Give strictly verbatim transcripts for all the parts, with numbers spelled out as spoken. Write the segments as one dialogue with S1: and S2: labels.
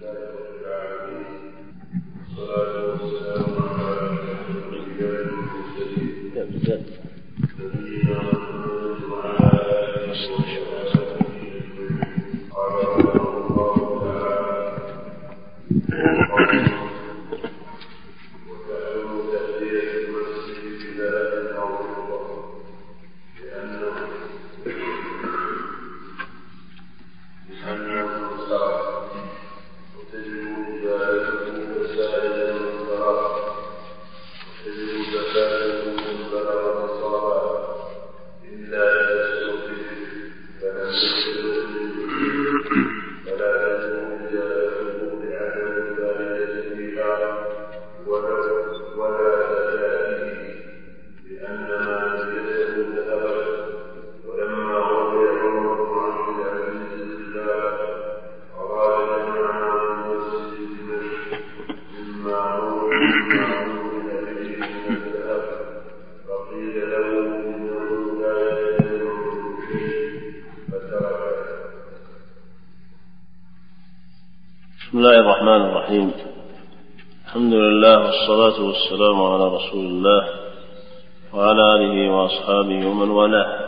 S1: بسم الله الرحمن الرحيم. الحمد لله والصلاة والسلام على رسول الله وعلى آله وأصحابه ومن والاه.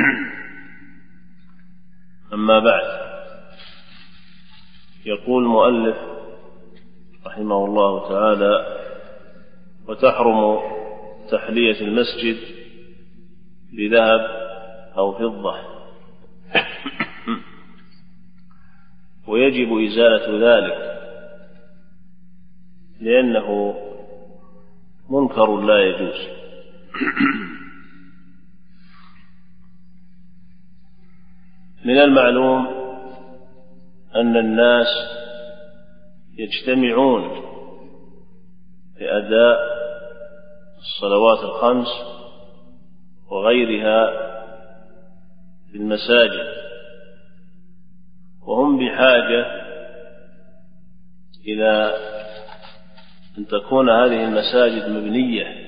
S1: أما بعد، يقول المؤلف رحمه الله تعالى: وتحرم تحلية المسجد بذهب أو فضة، ويجب إزالة ذلك لأنه منكر لا يجوز. من المعلوم أن الناس يجتمعون لأداء الصلوات الخمس وغيرها في المساجد، وهم بحاجة إلى أن تكون هذه المساجد مبنية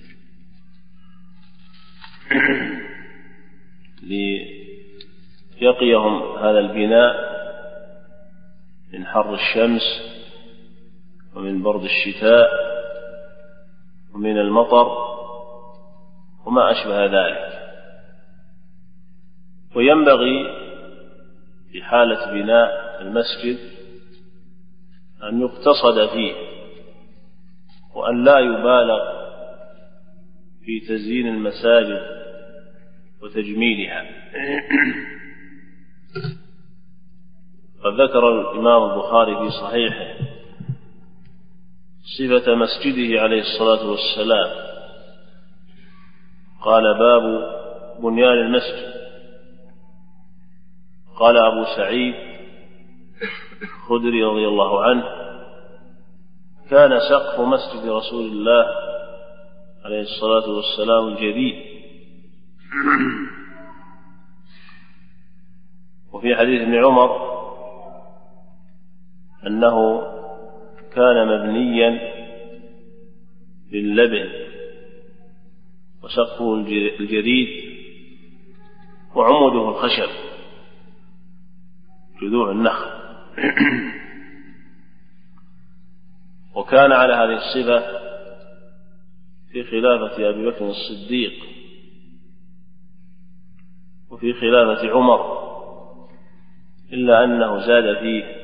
S1: ليقيهم هذا البناء من حر الشمس ومن برد الشتاء ومن المطر وما أشبه ذلك. وينبغي في حالة بناء المسجد أن يقتصد فيه، وأن لا يبالغ في تزيين المساجد وتجميلها. قد ذكر الإمام البخاري في صحيحه صفة مسجده عليه الصلاة والسلام، قال: باب بنيان المسجد. قال أبو سعيد الخدري رضي الله عنه: كان سقف مسجد رسول الله عليه الصلاة والسلام جديد. وفي حديث ابن عمر أنه كان مبنيا باللبن وسقفه الجديد وعموده الخشب جذوع النخل. وكان على هذه الصفة في خلافة أبي بكر الصديق وفي خلافة عمر، إلا أنه زاد فيه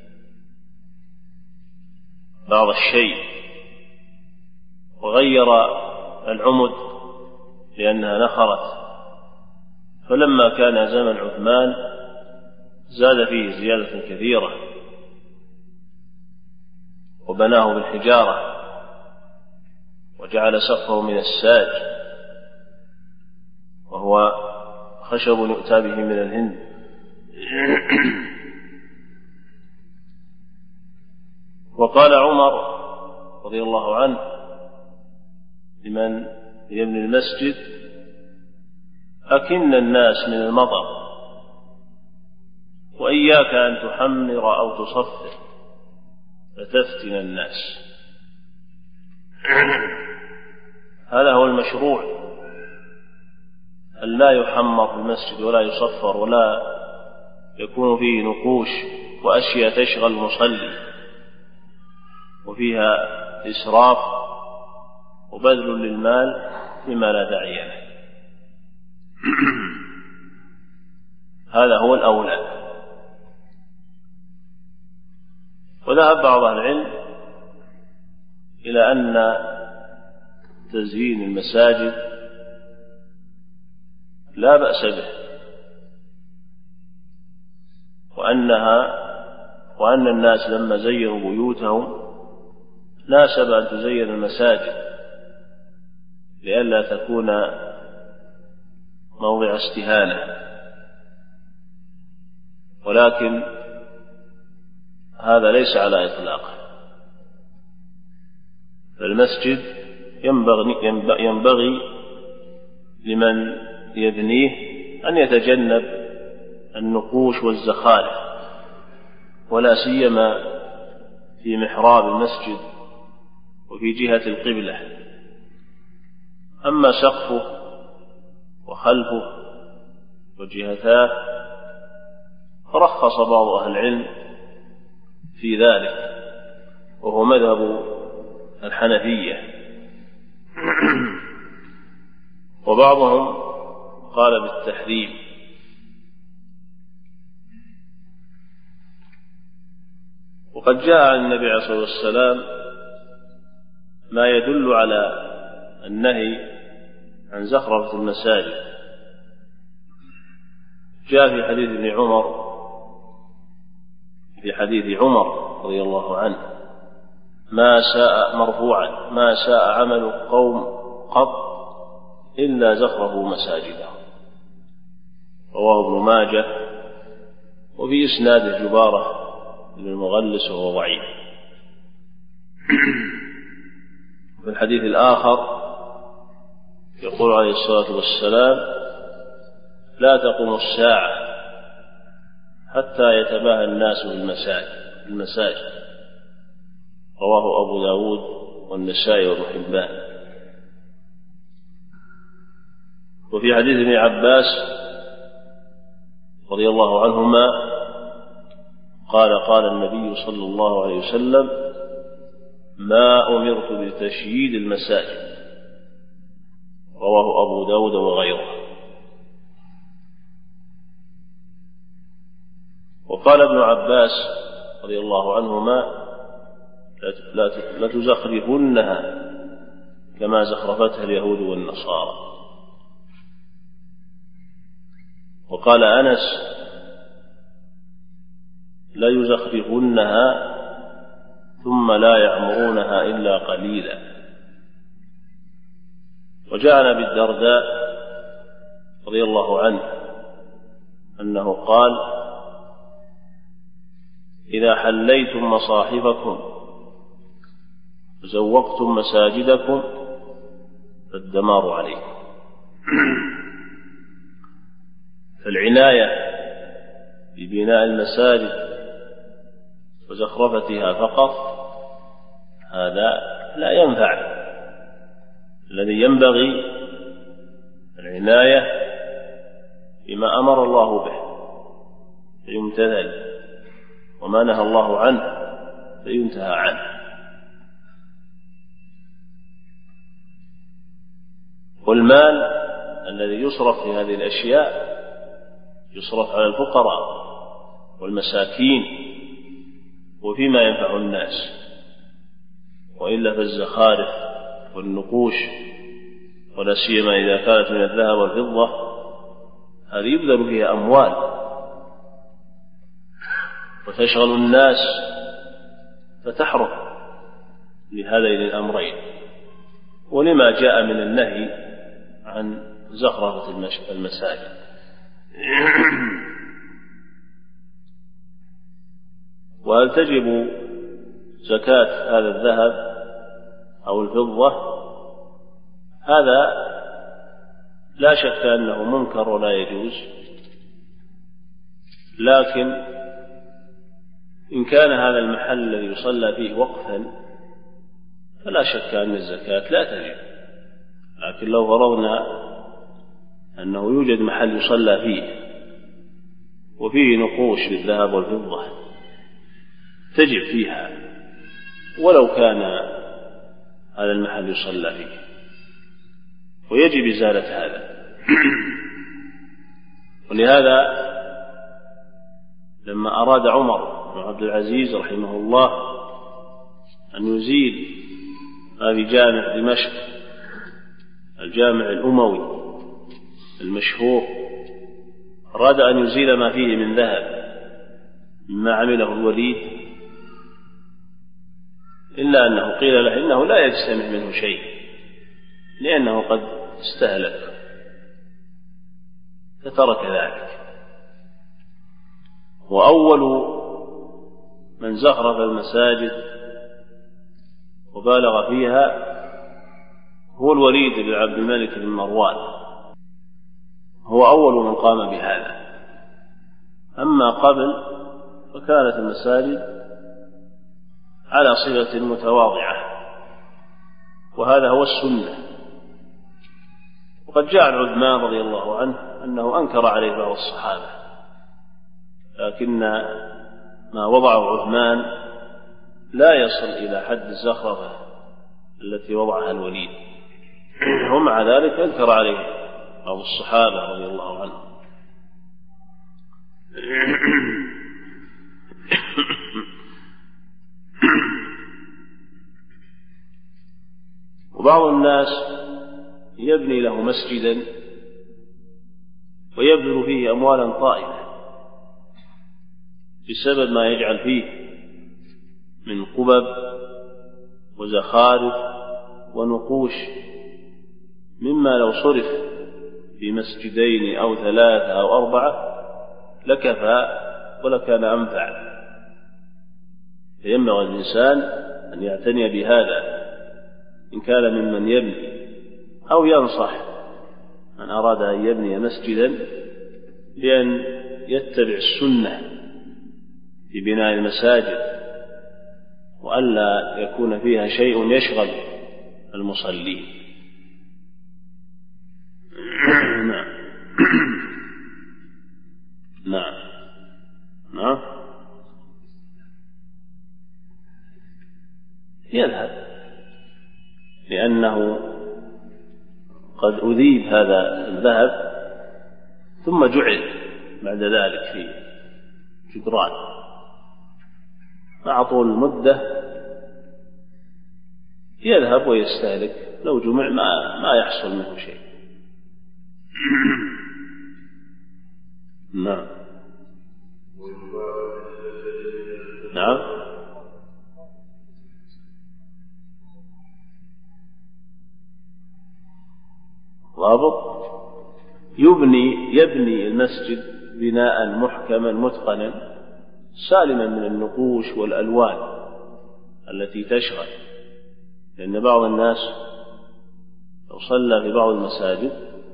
S1: بعض الشيء وغير العمد لأنها نخرت، فلما كان زمن عثمان زاد فيه زيادة كثيرة وبناه بالحجارة وجعل سقفه من الساج، وهو خشب يؤتى به من الهند. وقال عمر رضي الله عنه لمن يبني المسجد: أكن الناس من المطر، وإياك أن تحمر أو تصفر فتفتن الناس. هذا هو المشروع، أن لا يحمر في المسجد ولا يصفر ولا يكون فيه نقوش وأشياء تشغل المصلي، وفيها إسراف وبذل للمال مما لا داعي له. هذا هو الأولى. وذهب بعض أهل العلم إلى أن تزيين المساجد لا بأس به، وأنها وأن الناس لما زينوا بيوتهم ناسب أن تزين المساجد لئلا تكون موضع استهانة، ولكن هذا ليس على إطلاقه. فالمسجد ينبغي, ينبغي لمن يبنيه أن يتجنب النقوش والزخارف، ولا سيما في محراب المسجد وفي جهة القبلة. أما سقفه وخلفه وجهتاه فرخص بعض أهل العلم في ذلك، وهو مذهب الحنفية، وبعضهم قال بالتحريم. وقد جاء عن النبي عليه الصلاة والسلام ما يدل على النهي عن زخرفة المساجد. جاء في حديث ابن عمر في حديث عمر رضي الله عنه: ما ساء مرفوعا ما ساء عمل قوم قط إلا زخرفوا مساجدهم. رواه ابن ماجه، وفي إسناده جبارة بن المغلس وهو ضعيف. في الحديث الآخر يقول عليه الصلاة والسلام: لا تقوم الساعة حتى يتباهى الناس بالمساجد المساجد رواه أبو داود والنسائي وابن حبان. وفي حديث ابن عباس رضي الله عنهما قال: قال النبي صلى الله عليه وسلم: ما أمرت بتشييد المساجد. رواه أبو داود وغيره. وقال ابن عباس رضي الله عنهما: لا تزخرفنها كما زخرفتها اليهود والنصارى. وقال أنس: لا يزخرفنها ثم لا يعمرونها إلا قليلا. وجاء عن أبي الدرداء رضي الله عنه أنه قال: إذا حليتم مصاحفكم وزوقتم مساجدكم فالدمار عليكم. فالعناية ببناء المساجد وزخرفتها فقط هذا لا ينفع. الذي ينبغي العناية بما أمر الله به فيمتثل، وما نهى الله عنه فينتهى عنه. والمال الذي يصرف في هذه الأشياء يصرف على الفقراء والمساكين وفيما ينفع الناس، وإلا فالزخارف والنقوش ولا سيما إذا كانت من الذهب والفضة هذه يبذل فيها أموال وتشغل الناس فتحرم لهذين الأمرين. ولما جاء من النهي عن زخرفة المساجد. وهل تجب زكاة هذا الذهب أو الفضة؟ هذا لا شك أنه منكر ولا يجوز، لكن إن كان هذا المحل الذي يصلى فيه وقفا فلا شك أن الزكاة لا تجب. لكن لو فرضنا أنه يوجد محل يصلى فيه وفيه نقوش بالذهب والفضة تجب فيها ولو كان هذا المحل يصلى فيه، ويجب إزالة هذا. ولهذا لما أراد عمر بن عبد العزيز رحمه الله أن يزيل ما في جامع دمشق، الجامع الأموي المشهور، أراد أن يزيل ما فيه من ذهب مما عمله الوليد، إلا أنه قيل له إنه لا يجتمع منه شيء لأنه قد استهلك، فترك ذلك. وأول من زخرف المساجد وبالغ فيها هو الوليد بن عبد الملك بن مروان، هو أول من قام بهذا. أما قبل فكانت المساجد على صفة متواضعة، وهذا هو السنة. وقد جاء عن عثمان رضي الله عنه أنه أنكر عليه بعض الصحابة، لكن ما وضعه عثمان لا يصل إلى حد الزخرفة التي وضعها الوليد، ومع ذلك أنكر عليه بعض الصحابة رضي الله عنهم. وبعض الناس يبني له مسجدا ويبذل فيه أموالا طائلة بسبب ما يجعل فيه من قبب وزخارف ونقوش، مما لو صرف في مسجدين أو ثلاثة أو أربعة لكفى ولكان أنفع. فينبغي الإنسان أن يعتني بهذا إن كان ممن يبني، أو ينصح من أراد أن يبني مسجدا بأن يتبع السنة في بناء المساجد، وألا يكون فيها شيء يشغل المصلين. نعم نعم نعم يذهب، لأنه قد أذيب هذا الذهب ثم جعل بعد ذلك في جدران، مع طول المدة يذهب ويستهلك، لو جمع ما, ما يحصل منه شيء. نعم نعم ضابط يبني يبني المسجد بناء محكما متقنا سالما من النقوش والألوان التي تشغل، لأن بعض الناس لو صلى في بعض المساجد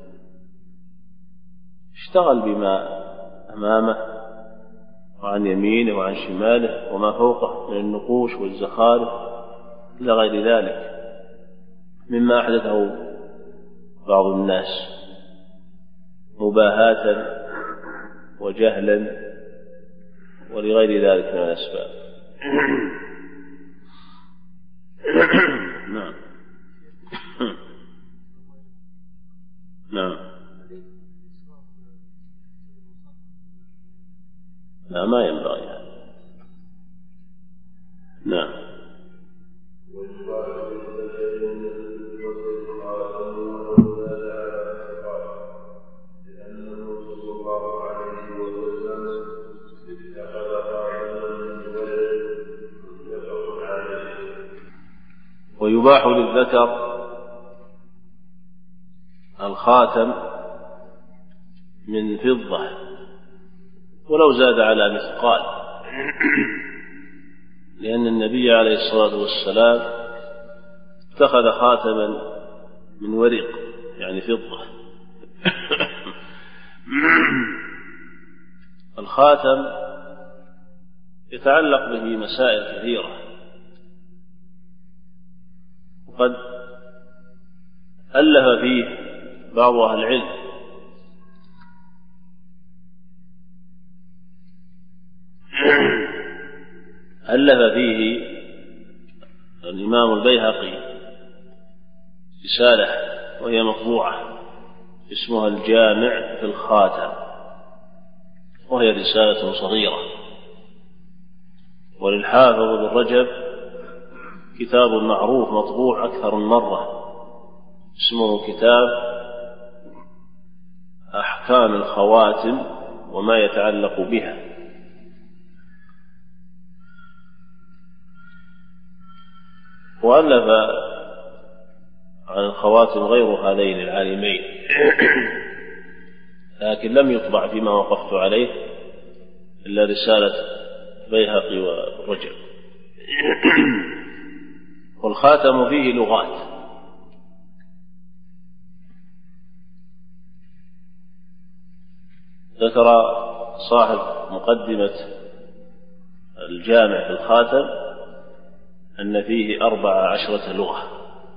S1: اشتغل بما أمامه وعن يمينه وعن شماله وما فوقه من النقوش والزخارف إلى غير ذلك مما أحدثه بعض الناس مباهاة وجهلا ولغير ذلك من الأسباب. نعم نعم لا ما ينبغي هذا. نعم ويباح للذكر الخاتم من فضة ولو زاد على مثقال، لأن النبي عليه الصلاة والسلام اتخذ خاتما من ورق يعني فضة. الخاتم يتعلق به مسائل كثيرة، وقد ألف فيه بعض أهل العلم ألف فيه الإمام البيهقي رسالة وهي مطبوعة اسمها الجامع في الخاتم، وهي رسالة صغيرة. وللحافظ ابن رجب كتاب معروف مطبوع أكثر من مرة اسمه كتاب أحكام الخواتم وما يتعلق بها. وألف عن الخواتم غير هذين العالمين لكن لم يطبع فيما وقفت عليه إلا رسالة بيهقي ورجب. والخاتم فيه لغات، ذكر صاحب مقدمة الجامع في الخاتم أن فيه أربع عشرة لغة،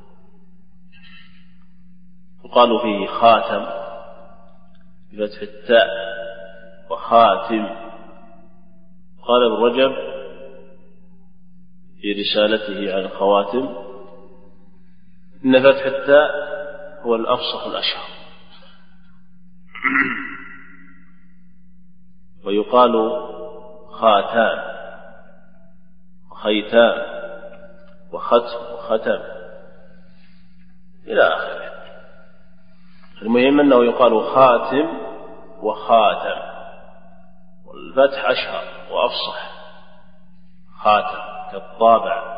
S1: وقالوا فيه خاتم بفتح التاء وخاتم. قال ابن رجب في رسالته عن الخواتم إن فتح التاء هو الأفصح الأشهر، ويقال خاتان وخيتان وختم وختم إلى آخره. المهم أنه يقال خاتم وخاتم، والفتح أشهر وأفصح، خاتم كالطابع.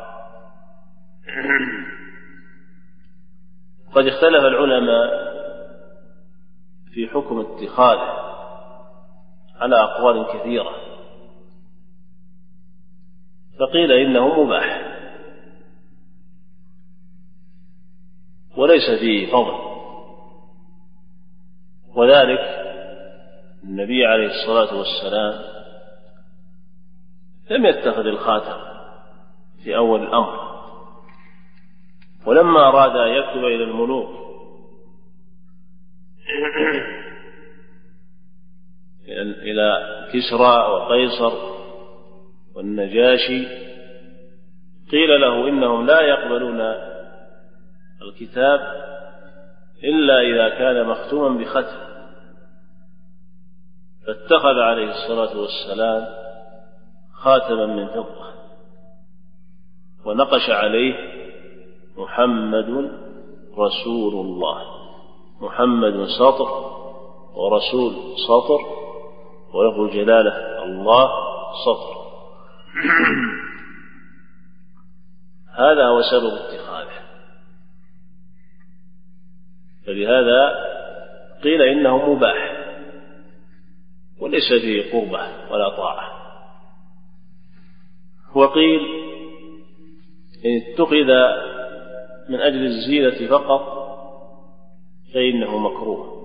S1: قد اختلف العلماء في حكم اتخاذه على أقوال كثيرة، فقيل إنه مباح وليس فيه فضل، وذلك النبي عليه الصلاة والسلام لم يتخذ الخاتم في أول الأمر، ولما أراد أن يكتب إلى الملوك إلى كسرى وقيصر والنجاشي قيل له إنهم لا يقبلون الكتاب إلا إذا كان مختوما بختم، فاتخذ عليه الصلاة والسلام خاتما من فضة ونقش عليه محمد رسول الله، محمد سطر ورسول سطر ولفظ الجلالة الله سطر. هذا هو سبب اتخاذه، فلهذا قيل إنه مباح وليس فيه قربة ولا طاعة. وقيل إن اتخذ من أجل الزينة فقط فإنه مكروه،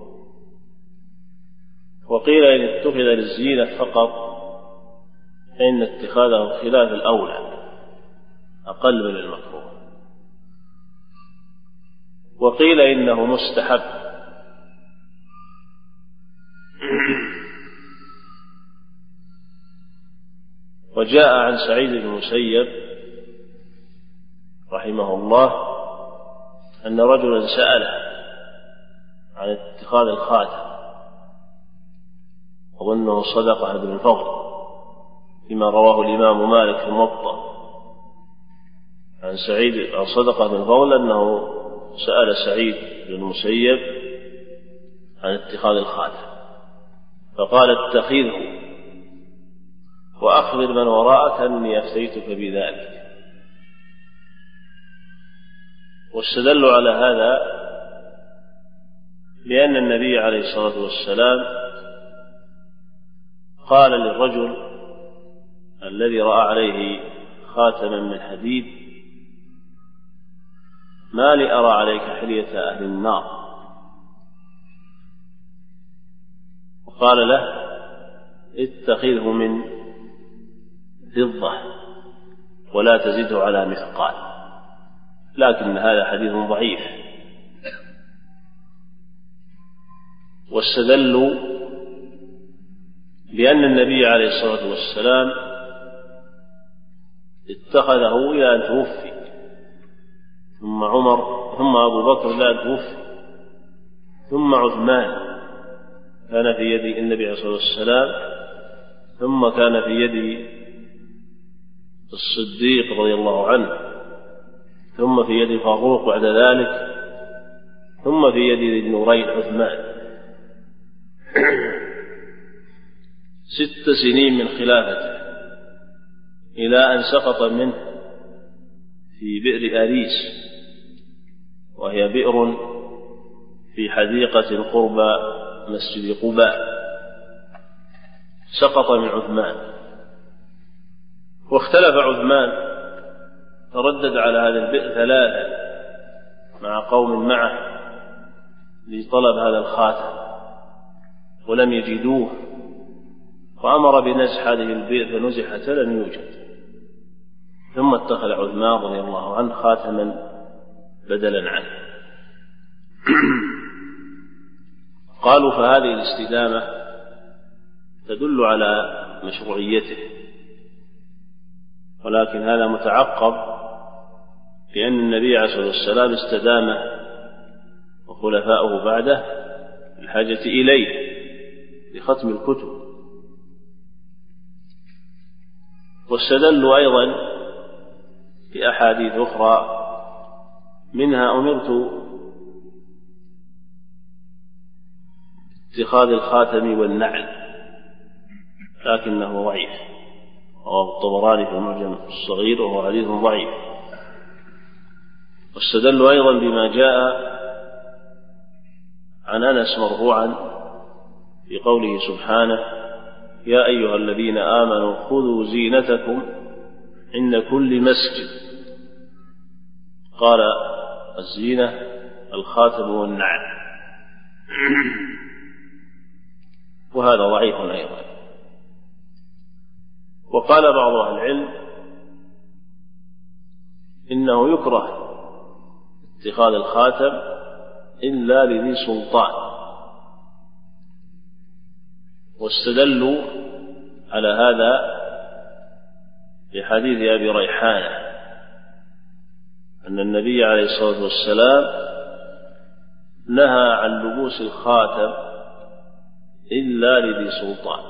S1: وقيل إن اتخذ للزينة فقط فإن اتخاذه خلاف الأولى أقل من المكروه. وقيل إنه مستحب، وجاء عن سعيد بن المسيب رحمه الله أن رجلا سأله عن اتخاذ الخاتم، وظنه صدقة بن الفضل فيما رواه الإمام مالك في الموطأ عن سعيد عن صدقة بن الفضل أنه سأل سعيد بن المسيب عن اتخاذ الخاتم فقال اتخذه وأخبر من وراءك أني أفتيتك بذلك. واستدلوا على هذا لأن النبي عليه الصلاة والسلام قال للرجل الذي رأى عليه خاتما من حديد ما لي أرى عليك حلية أهل النار، وقال له اتخذه من فضة ولا تزده على مثقال، لكن هذا حديث ضعيف. واستدلوا بأن النبي عليه الصلاة والسلام اتخذه إلى أن توفي ثم عمر ثم أبو بكر لا توفي ثم عثمان كان في يد النبي عليه الصلاة والسلام ثم كان في يد الصديق رضي الله عنه ثم في يد فاروق بعد ذلك ثم في يد ذي النورين عثمان. ست سنين من خلافته إلى أن سقط منه في بئر أريس، وهي بئر في حديقة قرب مسجد قباء، سقط من عثمان. واختلف عثمان تردد على هذا البئر ثلاثة مع قوم معه لطلب هذا الخاتم ولم يجدوه، وأمر بنزح هذه البئر فنزحت فلم يوجد، ثم اتخذ عثمان رضي الله عنه خاتما بدلا عنه. قالوا فهذه الاستدامة تدل على مشروعيته، ولكن هذا متعقب لأن النبي عليه الصلاة والسلام استدامه وخلفاؤه بعده الحاجة إليه لختم الكتب. واستدلوا أيضا بأحاديث أخرى منها أمرت اتخاذ الخاتم والنعل، لكنه ضعيف، رواه الطبراني في المعجم الصغير وهو حديث ضعيف. واستدلوا أيضا بما جاء عن أنس مرفوعا في قوله سبحانه: يا أيها الذين آمنوا خذوا زينتكم عند كل مسجد. قال الزينة الخاتم والنعل، وهذا ضعيف أيضا. وقال بعض أهل العلم إنه يكره اتخاذ الخاتم إلا لذي سلطان، واستدلوا على هذا بحديث أبي ريحانة أن النبي عليه الصلاة والسلام نهى عن لبوس الخاتم إلا لذي سلطان،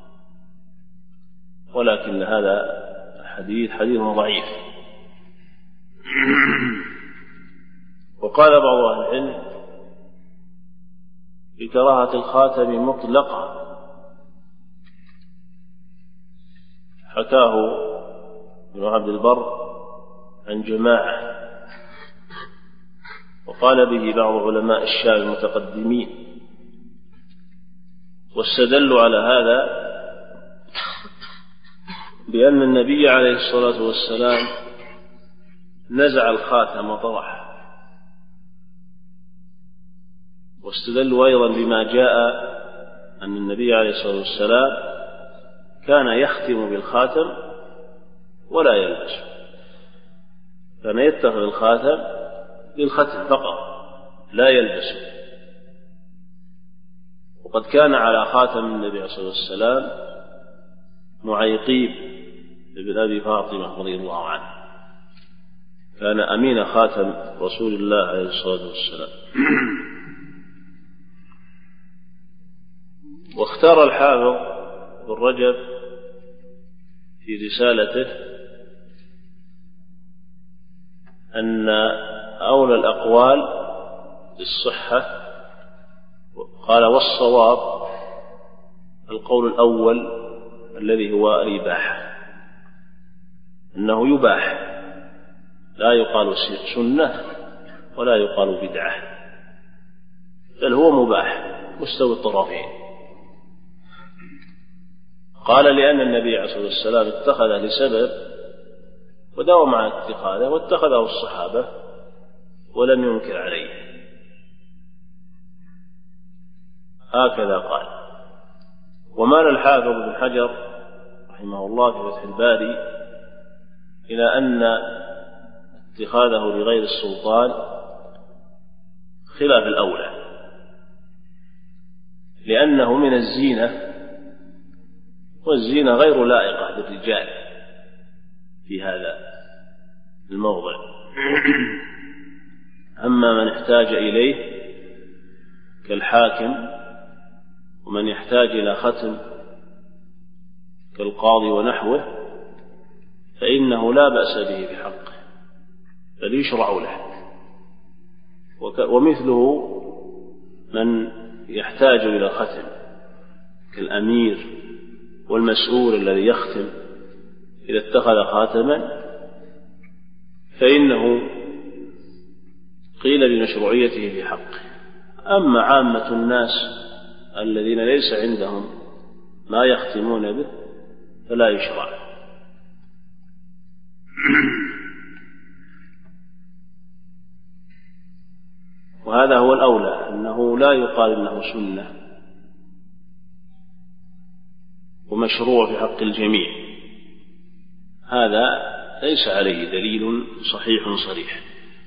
S1: ولكن هذا حديث حديث ضعيف. وقال بعض أهل العلم بكراهة الخاتم مطلقة، حكاه ابن عبد البر عن جماعة، وقال به بعض علماء الشام المتقدمين. واستدلوا على هذا بأن النبي عليه الصلاة والسلام نزع الخاتم وطرحه. واستدلوا أيضا بما جاء أن النبي عليه الصلاة والسلام كان يختم بالخاتم ولا يلبس، كان يتخذ الخاتم للختم فقط لا يلبسه. وقد كان على خاتم النبي عليه الصلاة والسلام معيقيب ابن أبي فاطمة رضي الله عنه، كان أمين خاتم رسول الله عليه الصلاة والسلام. واختار الحافظ بن رجب في رسالته أن أولى الأقوال بالصحة، قال والصواب القول الأول الذي هو الإباحة، أنه يباح، لا يقال سنة ولا يقال بدعة، بل هو مباح مستوي الطرفين. قال لأن النبي عليه الصلاة والسلام اتخذه لسبب وداوم على اتخاذه، واتخذه الصحابة ولم ينكر عليه، هكذا قال. ومال الحافظ بن حجر رحمه الله في فتح الباري إلى أن اتخاذه لغير السلطان خلاف الأولى، لأنه من الزينة، والزينة غير لائقة بالرجال في هذا الموضع. أما من احتاج إليه كالحاكم ومن يحتاج إلى ختم كالقاضي ونحوه فإنه لا بأس به بحقه بل يشرع له. ومثله من يحتاج إلى ختم كالأمير والمسؤول الذي يختم إذا اتخذ خاتما فإنه قيل بمشروعيته بحقه. أما عامة الناس الذين ليس عندهم ما يختمون به فلا يشرع. وهذا هو الأولى، أنه لا يقال إنه سنة ومشروع في حق الجميع، هذا ليس عليه دليل صحيح صريح.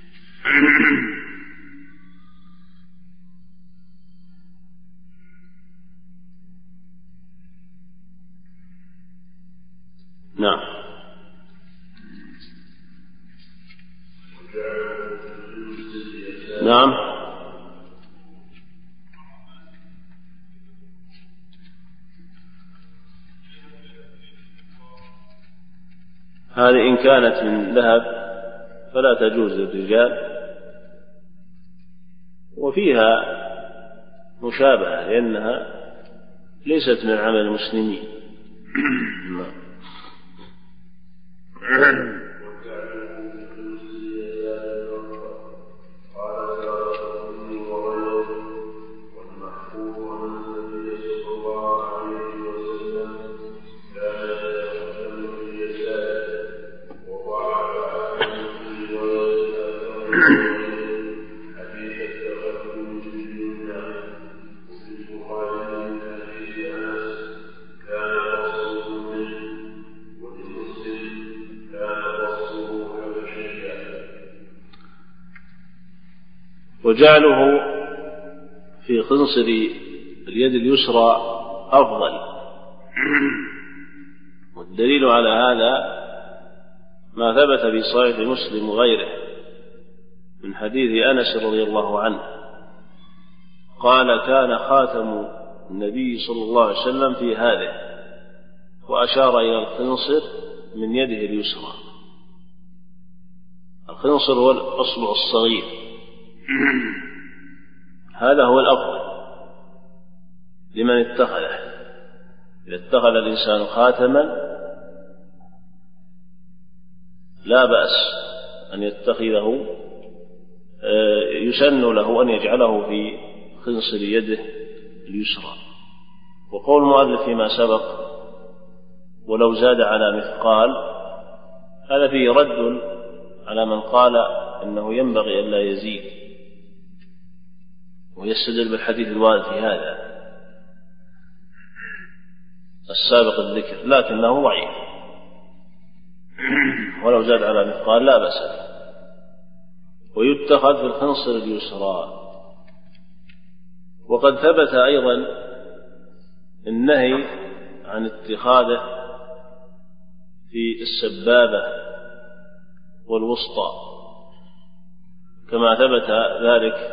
S1: نعم. نعم. هذه إن كانت من ذهب فلا تجوز للرجال، وفيها مشابهة لأنها ليست من عمل المسلمين. وجعله في خنصر اليد اليسرى أفضل، والدليل على هذا ما ثبت في صحيح مسلم وغيره من حديث أنس رضي الله عنه قال: كان خاتم النبي صلى الله عليه وسلم في هذه، وأشار إلى الخنصر من يده اليسرى. الخنصر هو الأصبع الصغير، هذا هو الأفضل لمن اتخذه. إذا اتخذ الإنسان خاتما لا بأس أن يتخذه، يسن له أن يجعله في خنصر يده اليسرى. وقول المؤلف فيما سبق ولو زاد على مثقال، هذا فيه رد على من قال إنه ينبغي أن لا يزيد، ويستدل بالحديث الوارد في هذا السابق الذكر، لكنه ضعيف، ولو زاد على مثقال لا بأس به. ويتخذ في الخنصر اليسرى. وقد ثبت أيضا النهي عن اتخاذه في السبابة والوسطى، كما ثبت ذلك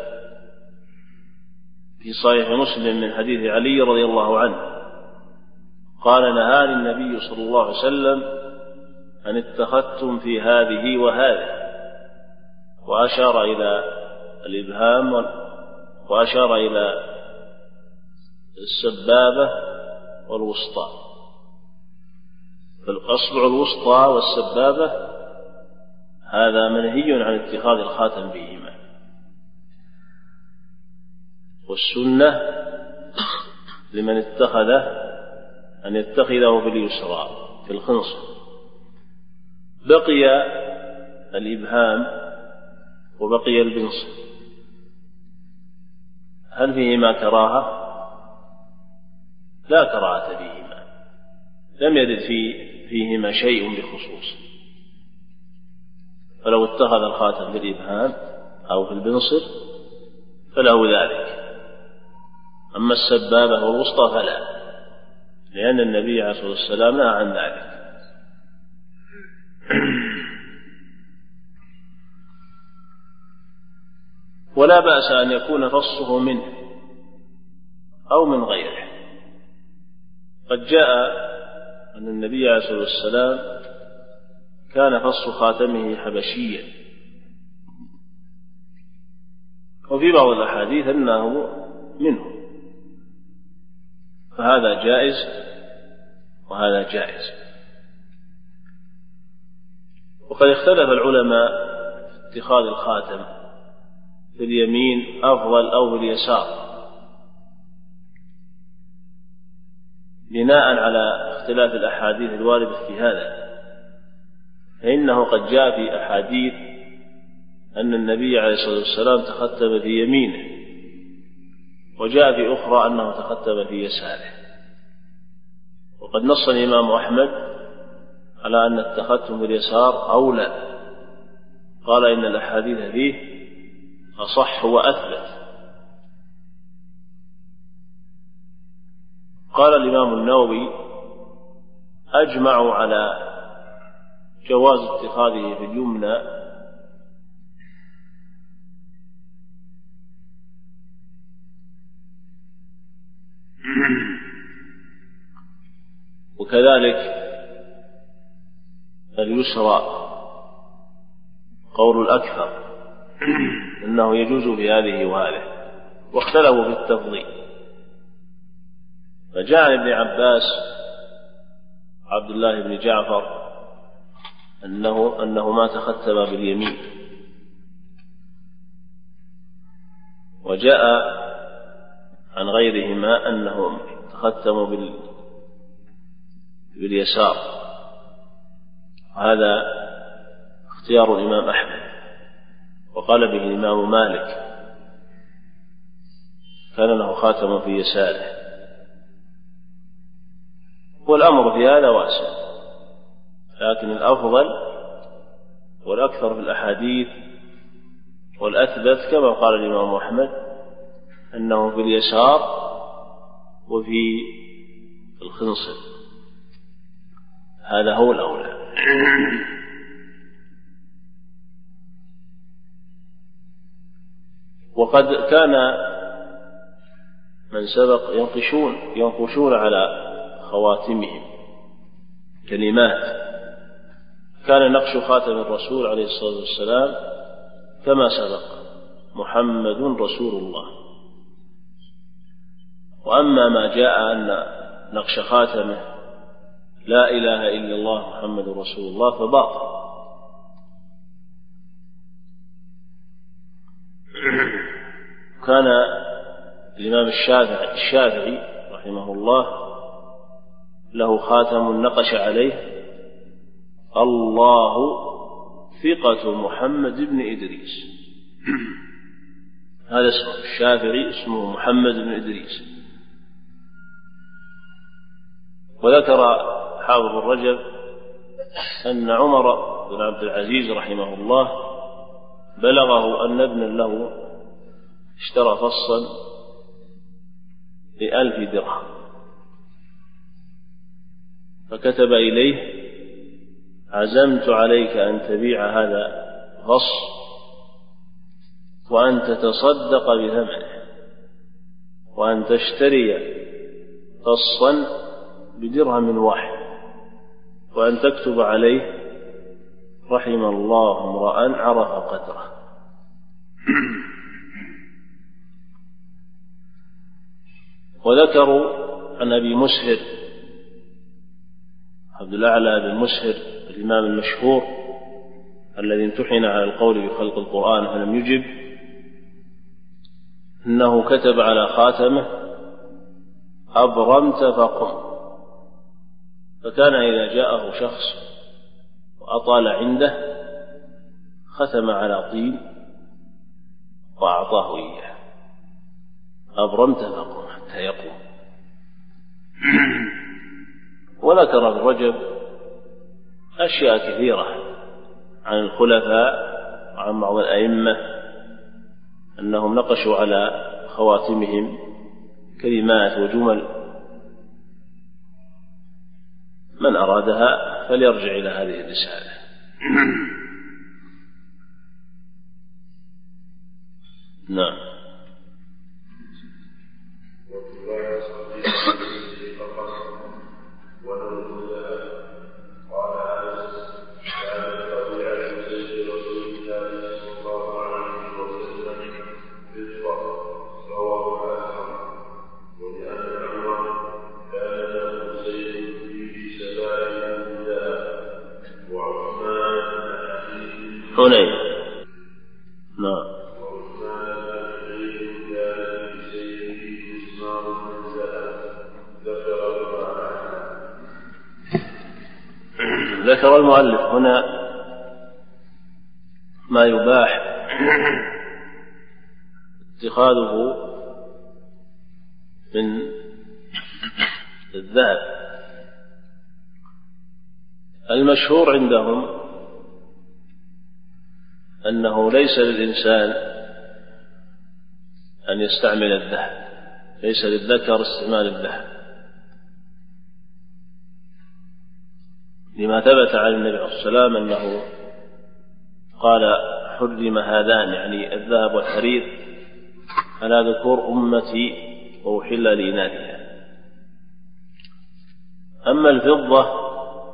S1: في صحيح مسلم من حديث علي رضي الله عنه قال: نهاني النبي صلى الله عليه وسلم أن اتخذتم في هذه وهذه، وأشار إلى الإبهام وأشار إلى السبابة والوسطى. فالأصبع الوسطى والسبابة هذا منهي عن اتخاذ الخاتم بهما، والسنة لمن اتخذه أن يتخذه باليسرى في الخنصر. بقي الإبهام وبقي البنصر، هل فيهما كراهة؟ لا كراهة فيهما، لم يرد في فيهما شيء بخصوص، فلو اتخذ الخاتم بالإبهام أو في البنصر فله ذلك. أما السبابة والوسطى فلا، لأن النبي عليه الصلاة والسلام نهى عن ذلك. ولا بأس أن يكون فصه منه أو من غيره. قد جاء أن النبي عليه الصلاة والسلام كان فص خاتمه حبشيا، وفي بعض الأحاديث أنه منه، فهذا جائز وهذا جائز. وقد اختلف العلماء في اتخاذ الخاتم في اليمين أفضل أو في اليسار، بناء على اختلاف الأحاديث الواردة في هذا. فإنه قد جاء في أحاديث أن النبي عليه الصلاة والسلام تختم في يمينه، وجاء في أخرى أنه تختم في يساره. وقد نص الإمام أحمد على أن التختم في اليسار أولى، قال إن الأحاديث فيه أصح وأثبت. قال الإمام النووي: أجمعوا على جواز اتخاذه في اليمنى وكذلك اليسرى قول الأكثر أنه يجوز في هذه وهذه، واختلفوا في التفضيل. فجاء عن ابن عباس عبد الله بن جعفر أنه, أنه ما تختم باليمين، وجاء عن غيرهما أنهم تختموا باليسار. هذا اختيار الإمام أحمد، وقال به الإمام مالك كان له خاتم في يساره. والأمر في هذا واسع، لكن الأفضل والأكثر في الأحاديث والأثبت كما قال الإمام أحمد أنه في اليسار وفي الخنصر، هذا هو الأولى. وقد كان من سبق ينقشون ينقشون على خواتمهم كلمات. كان نقش خاتم الرسول عليه الصلاة والسلام كما سبق: محمد رسول الله. وأما ما جاء أن نقش خاتمه لا إله إلا الله محمد رسول الله فباطل. كان الإمام الشافعي, الشافعي رحمه الله له خاتم نقش عليه: الله ثقة محمد بن إدريس. هذا اسمه الشافعي، اسمه محمد بن إدريس. وذكر حافظ الرجب أن عمر بن عبد العزيز رحمه الله بلغه أن ابنا له اشترى فصا بألف درهم، فكتب إليه: عزمت عليك أن تبيع هذا الفص وأن تتصدق بثمنه، وأن تشتري فصا بدرهم واحد، وأن تكتب عليه: رحم الله امرأ عرف قدره. وذكروا عن أبي مسهر عبد الأعلى بن مسهر الإمام المشهور الذي امتحن على القول بخلق القرآن فلم يجب، أنه كتب على خاتمه: أبرمت فقم. فكان إذا جاءه شخص وأطال عنده ختم على طين وأعطاه إياه: أبرمت فقم حتى يقوم. وذكر ابن رجب أشياء كثيرة عن الخلفاء وعن بعض الأئمة أنهم نقشوا على خواتمهم كلمات وجمل. من أرادها فليرجع إلى هذه الرسالة. نعم. حنين. نعم. ذكر المؤلف هنا ما يباح اتخاذه من الذهب. المشهور عندهم أنه ليس للإنسان أن يستعمل الذهب، ليس للذكر استعمال الذهب، لما ثبت عن النبي عليه الصلاة والسلام أنه قال حرم هذان، يعني الذهب والحرير، على ذكور أمتي وأحل لإناثها. أما الفضة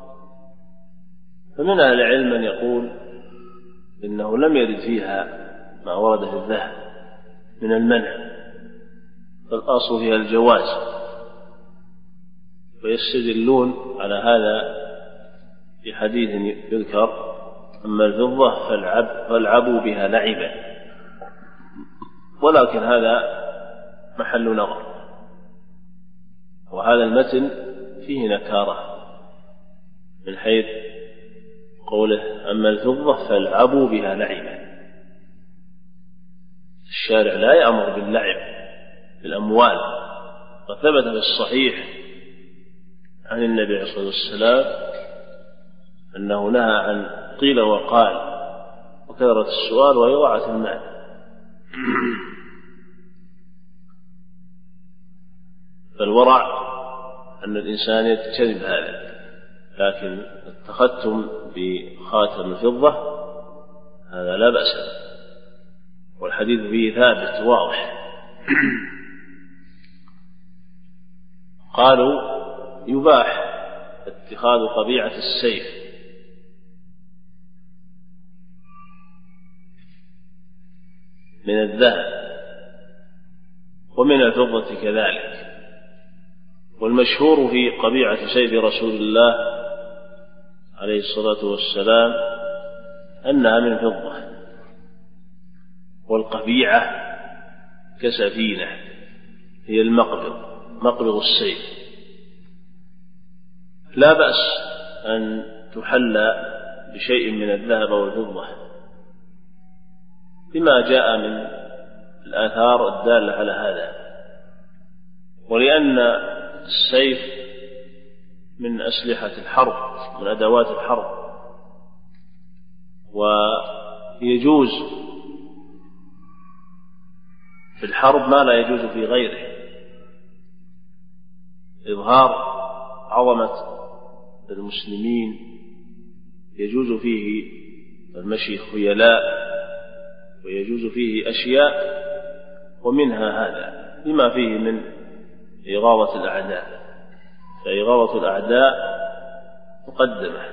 S1: فمن أهل العلم من يقول إنه لم يرد فيها ما ورد في الذهب من المنع، فالأصل فيها الجواز، ويستدلون على هذا في حديث يذكر: أما الفضة فالعب فالعبوا بها لعبا. ولكن هذا محل نظر، وهذا المتن فيه نكارة من حيث قوله أما الفضة فالعبوا بها لعبا. الشارع لا يأمر باللعب بالأموال، وثبت في الصحيح عن النبي عليه الصلاة والسلام أنه نهى عن قيل وقال وكثرة السؤال وإضاعة المال. فالورع أن الإنسان يتجنب هذا، لكن التختم بخاتم الفضة هذا لا بأس به، والحديث فيه ثابت واضح. قالوا يباح اتخاذ قبيعة السيف من الذهب ومن الفضة كذلك، والمشهور في قبيعة سيف رسول الله عليه الصلاة والسلام أنها من فضة، والقبيعة كسفينة هي المقبض، مقبض السيف. لا بأس أن تحلى بشيء من الذهب والفضة بما جاء من الآثار الدالة على هذا، ولأن السيف من أسلحة الحرب، من أدوات الحرب، ويجوز في الحرب ما لا يجوز في غيره، إظهار عظمة المسلمين يجوز فيه المشي خيلاء، ويجوز فيه أشياء، ومنها هذا لما فيه من إغاظة الأعداء، فإغاظة الأعداء مقدمة،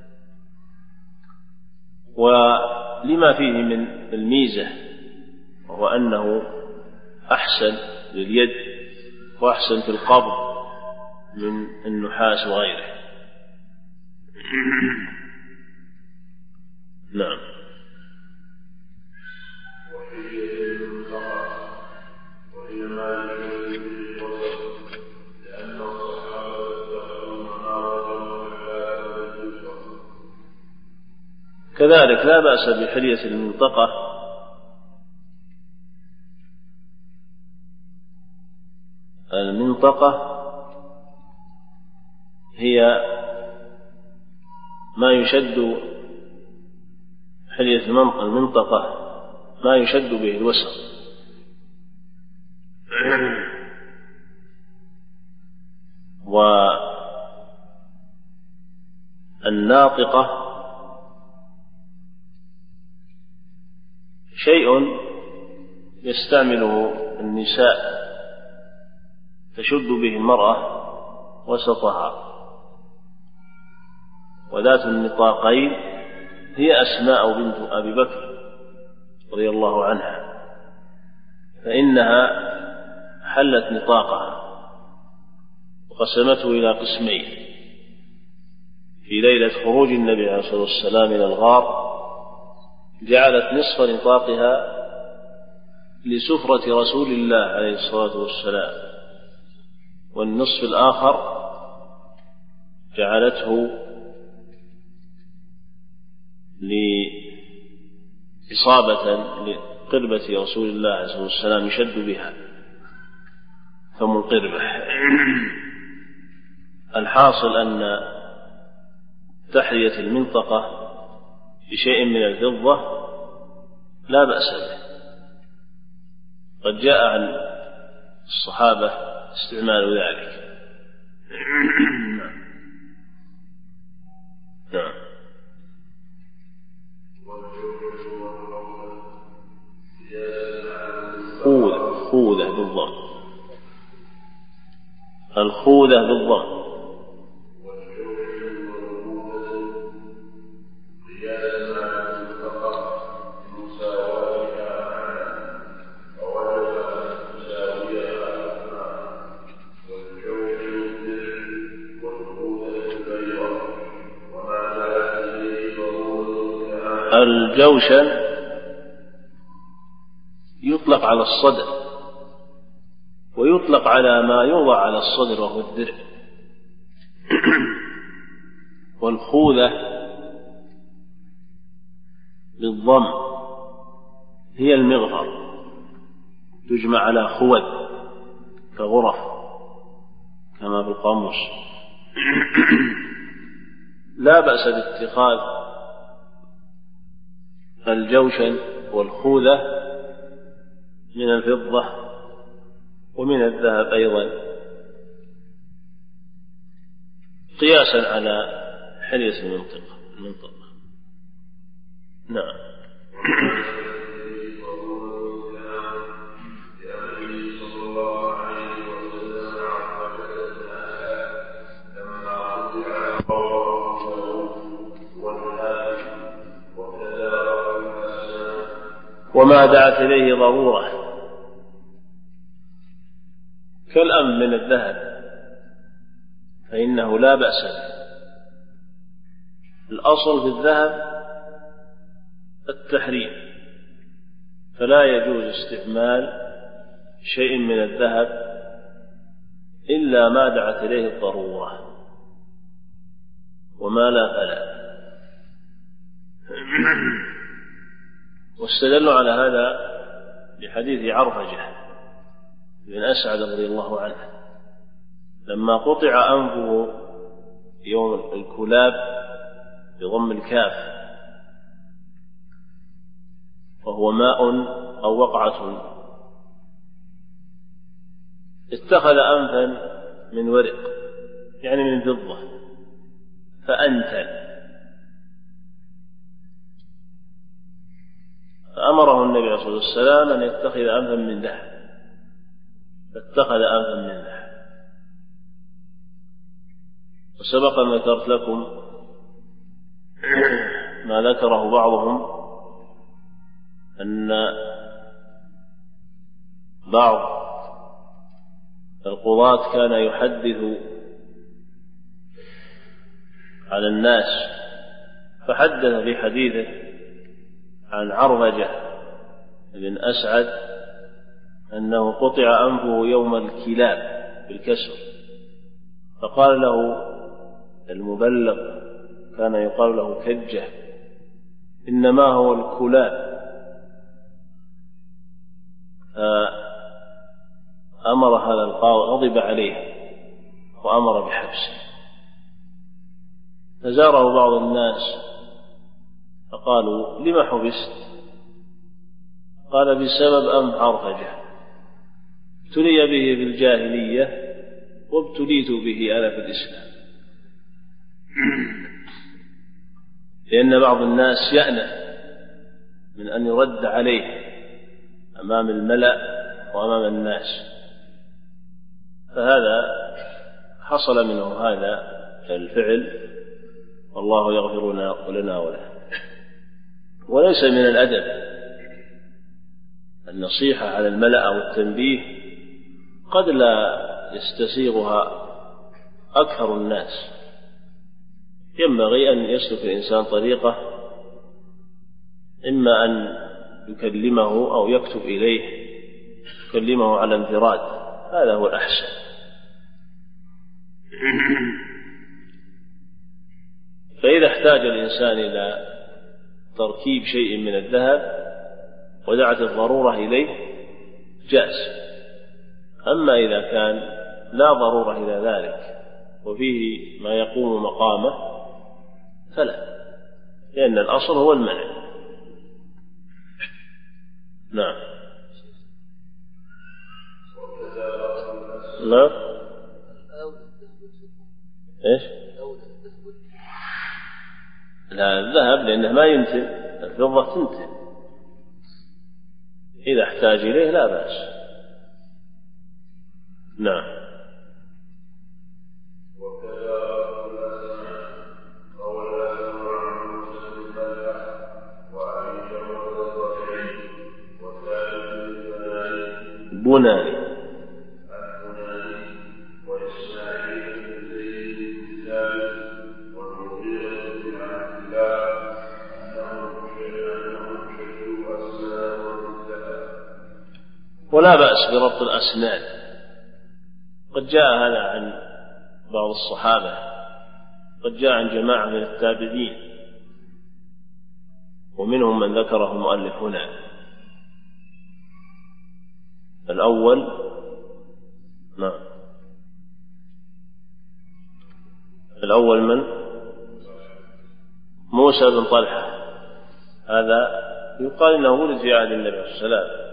S1: ولما فيه من الميزة وهو أنه أحسن لليد وأحسن في القبض من النحاس وغيره. نعم. كذلك لا بأس بحلية المنطقة، المنطقة هي ما يشد، حلية المنطقة ما يشد به الوسط، والناطقة شيء يستعمله النساء تشد به المرأة وسطها. وذات النطاقين هي أسماء بنت أبي بكر رضي الله عنها، فإنها حلت نطاقها وقسمته إلى قسمين في ليلة خروج النبي عليه الصلاة والسلام إلى الغار. جعلت نصف نطاقها لسفرة رسول الله عليه الصلاة والسلام، والنصف الآخر جعلته لإصابة لقربة رسول الله عليه الصلاة والسلام يشد بها فم القربة. الحاصل أن تحرية المنطقة بشيء من الفضة لا بأس به، قد جاء عن الصحابة استعمال ذلك. نعم. خوذة خوذة بالضم، الخوذة بالضم. الجوشن يطلق على الصدر ويطلق على ما يوضع على الصدر وهو الدرع. والخوذة بالضم هي المغفر، تجمع على خوذ كغرف كما في القاموس. لا بأس باتخاذ الجوشن والخوذة من الفضة ومن الذهب أيضا، قياسا على حلية المنطقة المنطقة. نعم. وما دعت إليه ضرورة كالأمن من الذهب فإنه لا بأس به. الأصل في الذهب التحريم، فلا يجوز استعمال شيء من الذهب إلا ما دعت إليه الضرورة، وما لا فلا. واستدلوا على هذا بحديث عرفجة بن أسعد رضي الله عنه لما قطع أنفه يوم الكلاب بضم الكاف، وهو ماء أو وقعة، اتخذ أنفا من ورق يعني من فضة فأنتن، فأمره النبي عليه الصلاة والسلام أن يتخذ أنفا من ذهب، فاتخذ أنفا من ذهب. وسبق أن ذكرت لكم ما ذكره بعضهم أن بعض القضاة كان يحدث على الناس، فحدث في حديثه عن عرفجة بن أسعد أنه قطع أنفه يوم الكلاب بالكسر، فقال له المبلغ كان يقال له كجة إنما هو الكلاب، فأمر هذا القاضي غضب عليه وأمر بحبسه. فزاره بعض الناس فقالوا لما حبست؟ قال بسبب أنف عرفجة ابتلي به في الجاهلية وابتليت به أنا في الإسلام. لأن بعض الناس يأنف من أن يرد عليه أمام الملأ وأمام الناس، فهذا حصل منه هذا الفعل، والله يغفر لنا وله. وليس من الأدب النصيحة على الملأ أو التنبيه، قد لا يستسيغها أكثر الناس. ينبغي أن يسلك الإنسان طريقة، إما أن يكلمه أو يكتب إليه، يكلمه على انفراد، هذا هو الأحسن. فإذا احتاج الإنسان إلى تركيب شيء من الذهب ودعت الضرورة إليه جاز. أما إذا كان لا ضرورة إلى ذلك وفيه ما يقوم مقامه فلا، لأن الأصل هو المنع. نعم. لا إيش؟ لا، الذهب لأنه ما ينتن، الفضة تنتن، إذا احتاج إليه لا بأس. نعم. بناني ولا بأس بربط الأسنان، قد جاء هذا عن بعض الصحابة، قد جاء عن جماعة من التابعين، ومنهم من ذكره المؤلف هنا. الأول نعم الأول من موسى بن طلحة، هذا يقال إنه ولد في عهد النبي صلى الله عليه وسلم،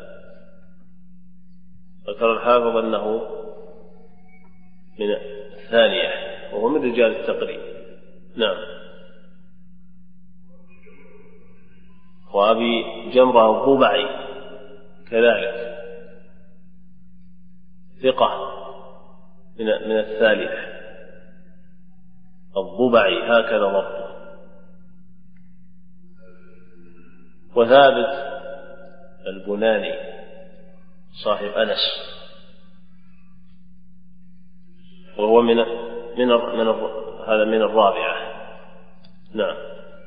S1: ذكر الحافظ أنه من الثانية وهو من رجال التقريب. نعم. وأبي جمرة الضبعي كذلك ثقة من من الثالثة، الضبعي هكذا ضبطه. وثابت البناني صاحب أنس، وهو من من من هذا من الرابعة. نعم.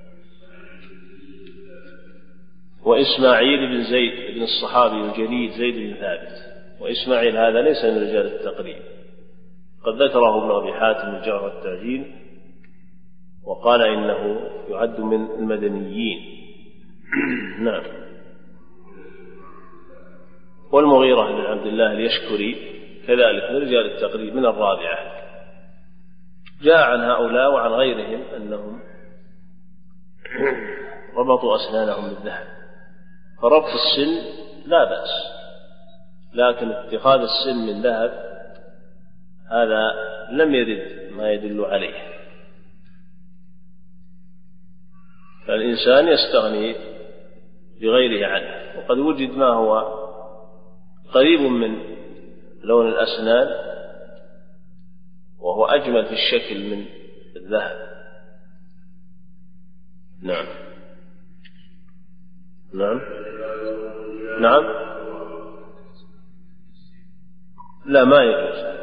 S1: وإسماعيل بن زيد بن الصحابي الجليل زيد بن ثابت، وإسماعيل هذا ليس من رجال التقريب، قد ذكره ابن أبي حاتم الجرح والتعديل وقال إنه يعد من المدنيين. نعم. والمغيرة بن عبد الله اليشكري كذلك من رجال التقريب من الرابعة. جاء عن هؤلاء وعن غيرهم أنهم ربطوا أسنانهم بالذهب، فربط السن لا بأس، لكن اتخاذ السن من ذهب هذا لم يرد ما يدل عليه، فالإنسان يستغني بغيره عنه. وقد وجد ما هو قريب من لون الأسنان وهو أجمل في الشكل من الذهب. نعم. نعم. نعم. لا، ما يجوز.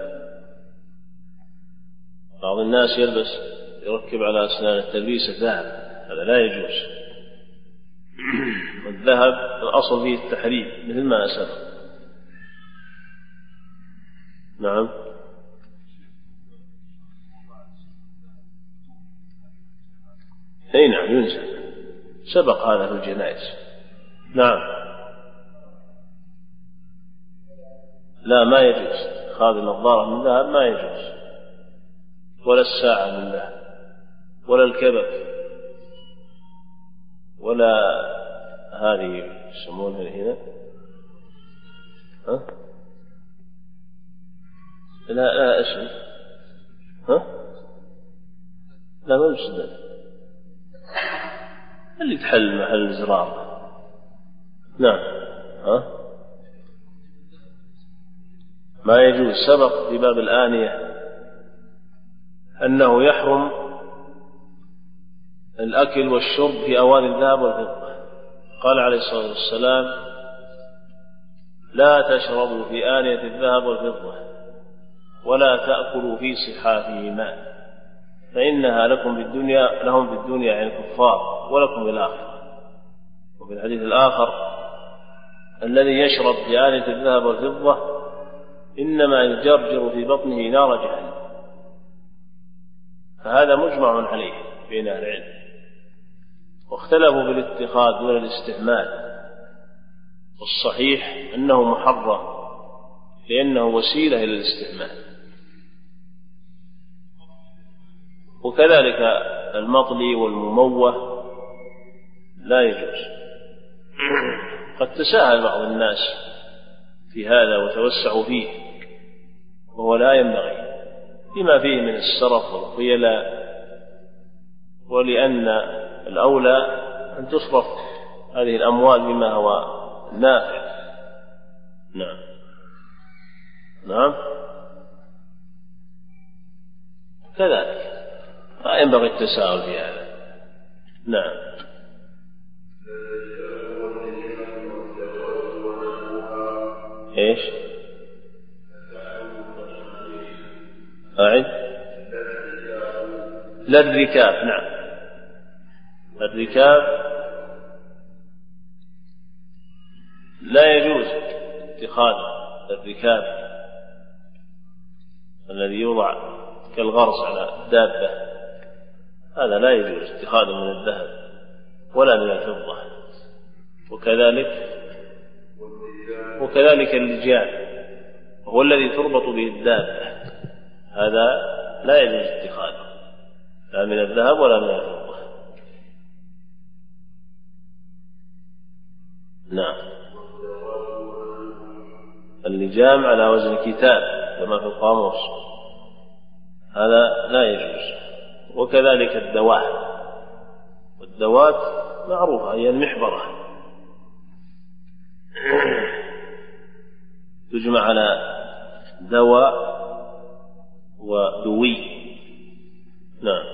S1: بعض الناس يلبس يركب على أسنان التلبيس الذهب، هذا لا يجوز. والذهب الأصل فيه التحريم مثل ما أسلم. نعم. أي نعم ينزل، سبق هذا في الجنائز. نعم. لا، ما يجوز إخراج النظارة من ذهب، ما يجوز، ولا الساعة من ذهب، ولا الكبك، ولا هذه يسمونها هنا ها؟ لا لا اسم ها؟ لا، ما يصدق اللي تحل محل الزرار. نعم. ها؟ ما يجوز. سبق في باب الآنية أنه يحرم الأكل والشرب في أواني الذهب والفضة. قال عليه الصلاة والسلام: لا تشربوا في آنية الذهب والفضة ولا تأكلوا في صحافهما فإنها لكم بالدنيا لهم في الدنيا يعني الكفار ولكم بالآخرة. وفي الحديث الآخر: الذي يشرب في آنية الذهب والفضة إنما يجرجر في بطنه نار جهنم. فهذا مجمع عليه بين أهل العلم، واختلفوا بالاتخاذ دون الاستعمال، والصحيح أنه محرم لأنه وسيلة إلى الاستعمال. وكذلك المطلي والمموه لا يجوز. قد تساهل بعض الناس في هذا وتوسعوا فيه، وهو لا ينبغي بما فيه من السرف والخيلاء، ولأن الأولى أن تصرف هذه الأموال بما هو نافع. نعم نعم كذلك لا ينبغي التساهل في هذا. نعم. ايش؟ أعد. لا الركاب. نعم الركاب لا يجوز اتخاذ الركاب الذي يوضع كالغرس على الدابة، هذا لا يجوز اتخاذه من الذهب ولا من الفضة. وكذلك وكذلك اللجام هو الذي تربط به الدابة، هذا لا يجوز اتخاذه لا من الذهب ولا من الفضة. نعم. اللجام على وزن كتاب كما في القاموس، هذا لا يجوز. وكذلك الدوات، والدوات معروفة هي المحبرة، تجمع على دواء ودوي. نعم.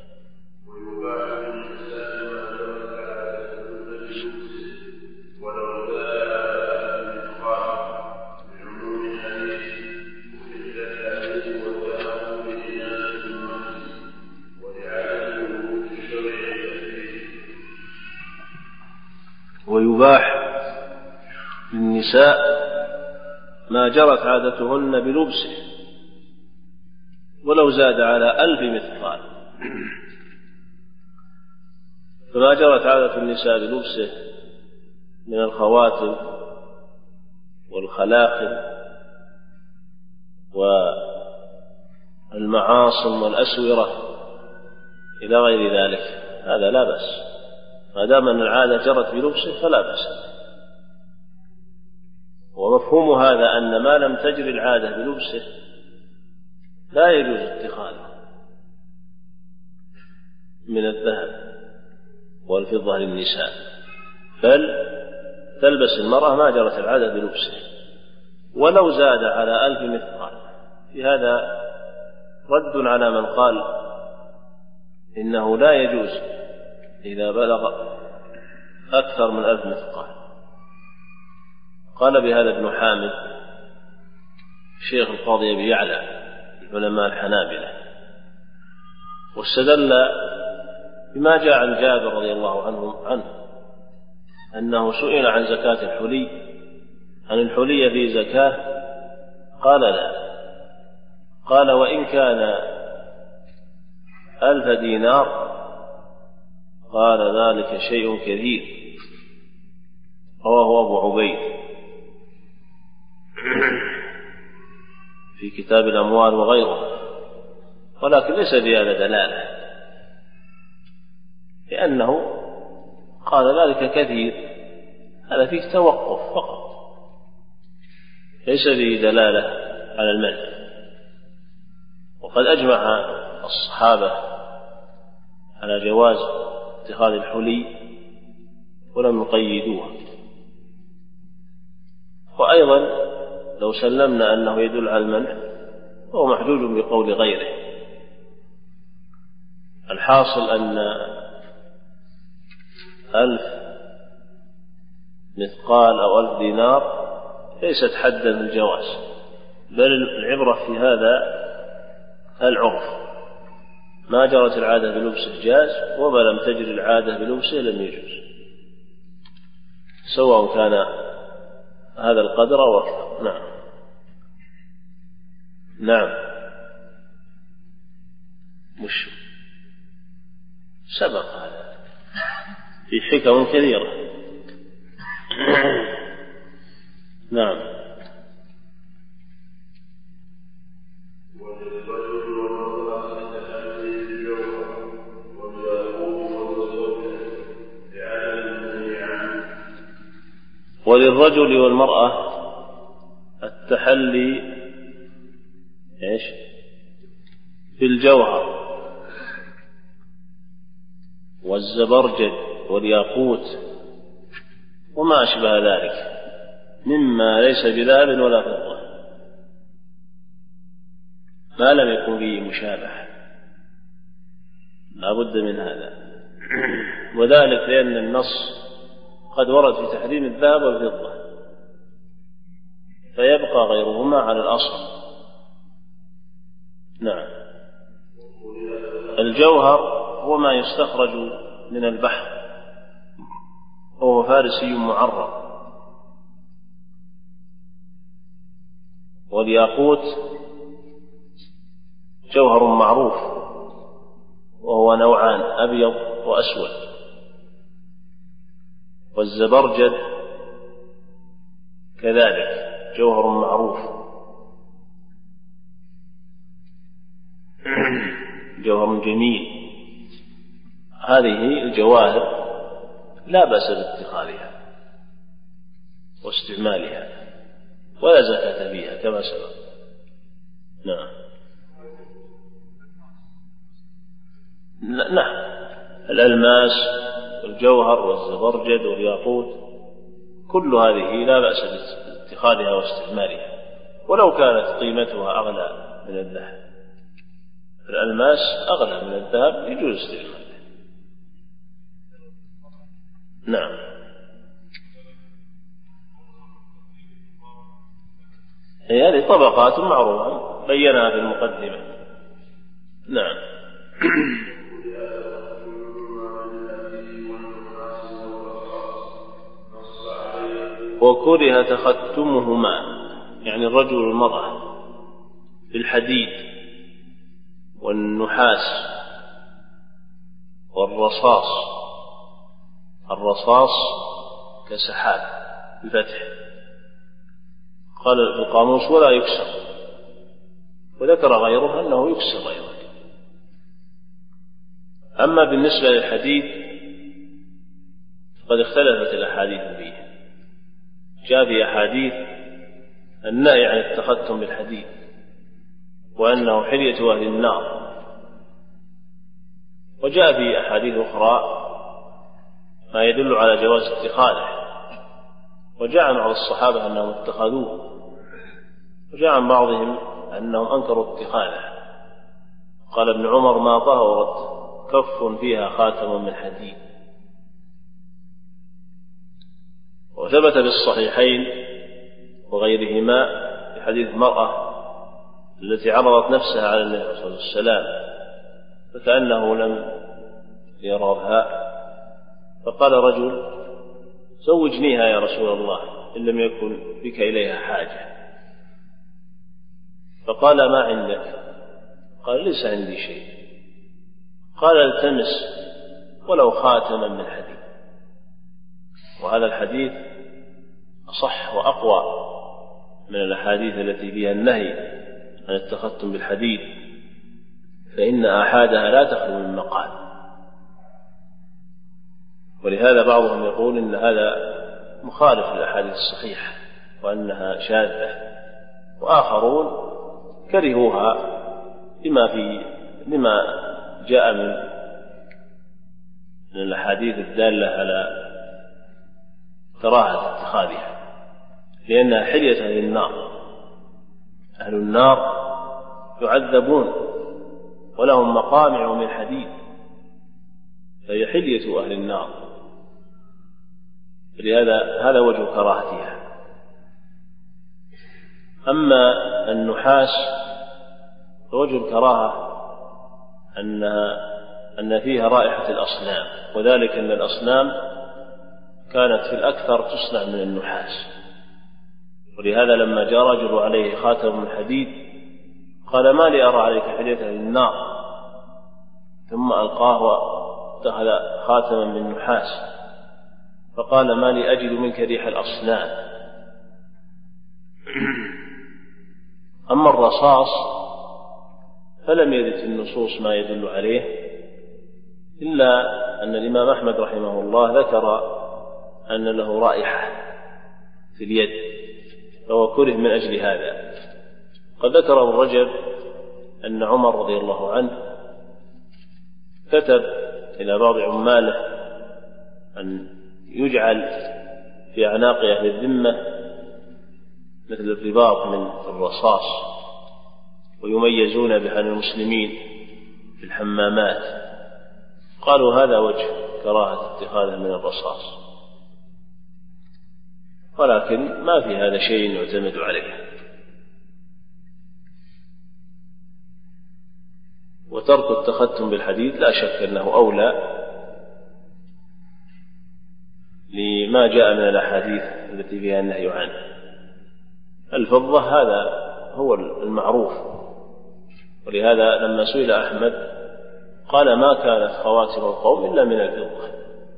S1: ويباح للنساء ما جرت عادتهن بلبسه ولو زاد على ألف مثقال. فما جرت عادة النساء بلبسه من الخواتم والخلاقل والمعاصم والأسورة إلى غير ذلك، هذا لا بأس، ما دام أن العادة جرت بلبسه فلا بأس. ومفهوم هذا أن ما لم تجري العادة بلبسه لا يجوز اتخاذه من الذهب والفضة للنساء، بل تلبس المرأة ما جرت العادة بلبسه ولو زاد على ألف مثقال. في هذا رد على من قال إنه لا يجوز إذا بلغ أكثر من ألف مثقال. قال بهذا ابن حامد شيخ القاضي أبي يعلى العلماء الحنابلة، واستدل بما جاء عن جابر رضي الله عنه عنه أنه سئل عن زكاة الحلي، عن الحلي في زكاة؟ قال لا. قال وإن كان ألف دينار؟ قال ذلك شيء كثير. رواه أبو عبيد في كتاب الأموال وغيره، ولكن ليس بهذا دلالة، لأنه قال ذلك كثير، هذا فيه توقف فقط، ليس به دلالة على المنع. وقد أجمع الصحابة على جواز اتخاذ الحلي ولم يقيدوها. وأيضا لو سلمنا أنه يدل على المنع فهو محجوج بقول غيره. الحاصل أن ألف مثقال أو ألف دينار ليست حدا للجواز، بل العبرة في هذا العرف، ما جرت العادة بلبسه جاز، وما لم تجر العادة بلبسه لم يجوز، سواء كان هذا القدر أو أكثر. نعم نعم مش سبق هذا في حكم كثيرة. نعم. وللرجل والمرأة التحلي ايش بالجوهر والزبرجد والياقوت وما أشبه ذلك مما ليس بذهب ولا فضة، ما لم يكن فيه مشابه، لا بد من هذا. وذلك لأن النص قد ورد في تحريم الذهب والفضة، فيبقى غيرهما على الأصل. نعم. الجوهر هو ما يستخرج من البحر، وهو فارسي معرض. والياقوت جوهر معروف، وهو نوعان، أبيض وأسود. والزبرجد كذلك جوهر معروف، جوهر جميل. هذه الجواهر لا بأس باتخاذها واستعمالها، ولا زكاة فيها كما سبق. نعم. نعم. الألماس والجوهر والزبرجد والياقوت كل هذه لا بأس باتخاذها واستعمالها، ولو كانت قيمتها أغلى من الذهب. الألماس أغلى من الذهب، يجوز استعماله. نعم. هذه طبقات معروفة بينها في المقدمة. نعم. وكره تختمهما، يعني الرجل والمرأة، بالحديد والنحاس والرصاص. الرصاص كسحاب بفتح، قال القاموس ولا يكسر، وذكر غيره أنه يكسر أيضا. أما بالنسبة للحديد فقد اختلفت الأحاديث فيه، جاء في أحاديث النهي عن التختم بالحديد، وأنه حلية أهل النار، وجاء في أحاديث أخرى ما يدل على جواز اتخاذه، وجاء عن بعض الصحابة أنهم اتخذوه، وجاء عن بعضهم أنهم أنكروا اتخاذه. قال ابن عمر: ما طهرت كف فيها خاتم من حديد. وثبت بالصحيحين وغيرهما في حديث المرأة التي عرضت نفسها على النبي صلى الله عليه وسلم فكأنه لم يرها، فقال رجل: زوجنيها يا رسول الله إن لم يكن بك إليها حاجة. فقال: ما عندك؟ قال: ليس عندي شيء. قال: التمس ولو خاتما من حديد. وهذا الحديث أصح وأقوى من الأحاديث التي فيها النهي عن التختم بالحديد، فإن آحادها لا تخلو من مقال. ولهذا بعضهم يقول إن هذا مخالف للأحاديث الصحيحة وأنها شاذة، وآخرون كرهوها لما في لما جاء من الأحاديث الدالة على كراهة اتخاذها، لأنها حلية أهل النار، أهل النار يعذبون ولهم مقامع من حديد، فهي حلية أهل النار، لهذا هذا وجه كراهتها. أما النحاس فوجه الكراهة أنها أن فيها رائحة الأصنام، وذلك أن الأصنام كانت في الأكثر تصنع من النحاس، ولهذا لما جاء رجل عليه خاتم من حديد قال: ما لي أرى عليك حلية للنار، ثم ألقاه واتخذ خاتما من نحاس فقال: ما لي أجد منك ريح الأصنام. أما الرصاص فلم يرد في النصوص ما يدل عليه، إلا أن الإمام أحمد رحمه الله ذكر أن له رائحة في اليد فهو كره من أجل هذا. قد ذكر ابن رجب أن عمر رضي الله عنه كتب إلى بعض عماله أن يجعل في أعناق أهل الذمة مثل الرباط من الرصاص ويميزون به عن المسلمين في الحمامات. قالوا هذا وجه كراهة اتخاذه من الرصاص، ولكن ما في هذا شيء يعتمد عليه. وترك التختم بالحديد لا شك أنه أولى لما جاء من الأحاديث التي فيها النهي عنه. الفضة هذا هو المعروف، ولهذا لما سئل أحمد قال: ما كانت خواتم القوم إلا من الفضة.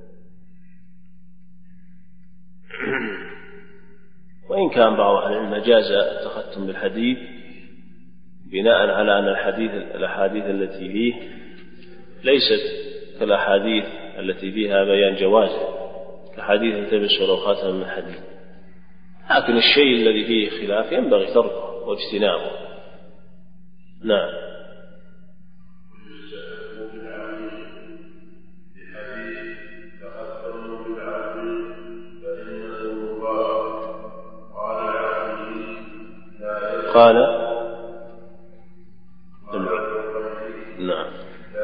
S1: وإن كان بعض أهل العلم جاز التختم بالحديد بناء على أن الحديث الأحاديث التي فيه ليست كالأحاديث التي فيها بيان جوازه، كحديث التبس ولو خاتم من حديد. لكن الشيء الذي فيه خلاف ينبغي تركه واجتنابه. نعم. قال نعم.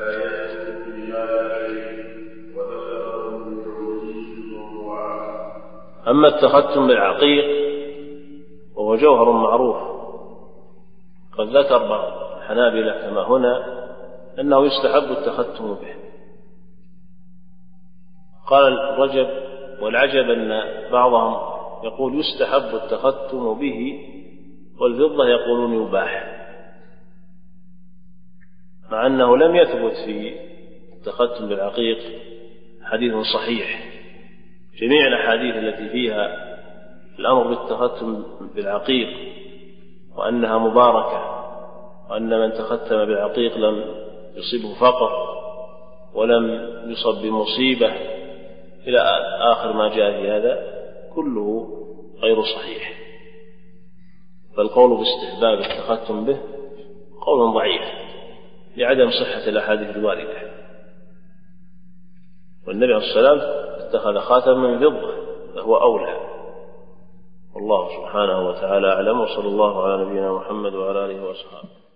S1: أما التختم بالعقيق وهو جوهر معروف، قد ذكر بعض الحنابلة كما هنا أنه يستحب التختم به. قال رجب: والعجب أن بعضهم يقول يستحب التختم به والفضة يقولون يباح، مع أنه لم يثبت في التختم بالعقيق حديث صحيح. جميع الأحاديث التي فيها الأمر بالتختم بالعقيق وأنها مباركة وأن من تختم بالعقيق لم يصيبه فقر ولم يصب بمصيبة إلى آخر ما جاء في هذا كله غير صحيح، فالقول باستحباب التختم به قول ضعيف لعدم صحة الأحاديث الواردة. والنبي عليه الصلاة والسلام اتخذ خاتم من فضة فهو أولى. والله سبحانه وتعالى أعلم، وصلى الله على نبينا محمد وعلى آله وأصحابه.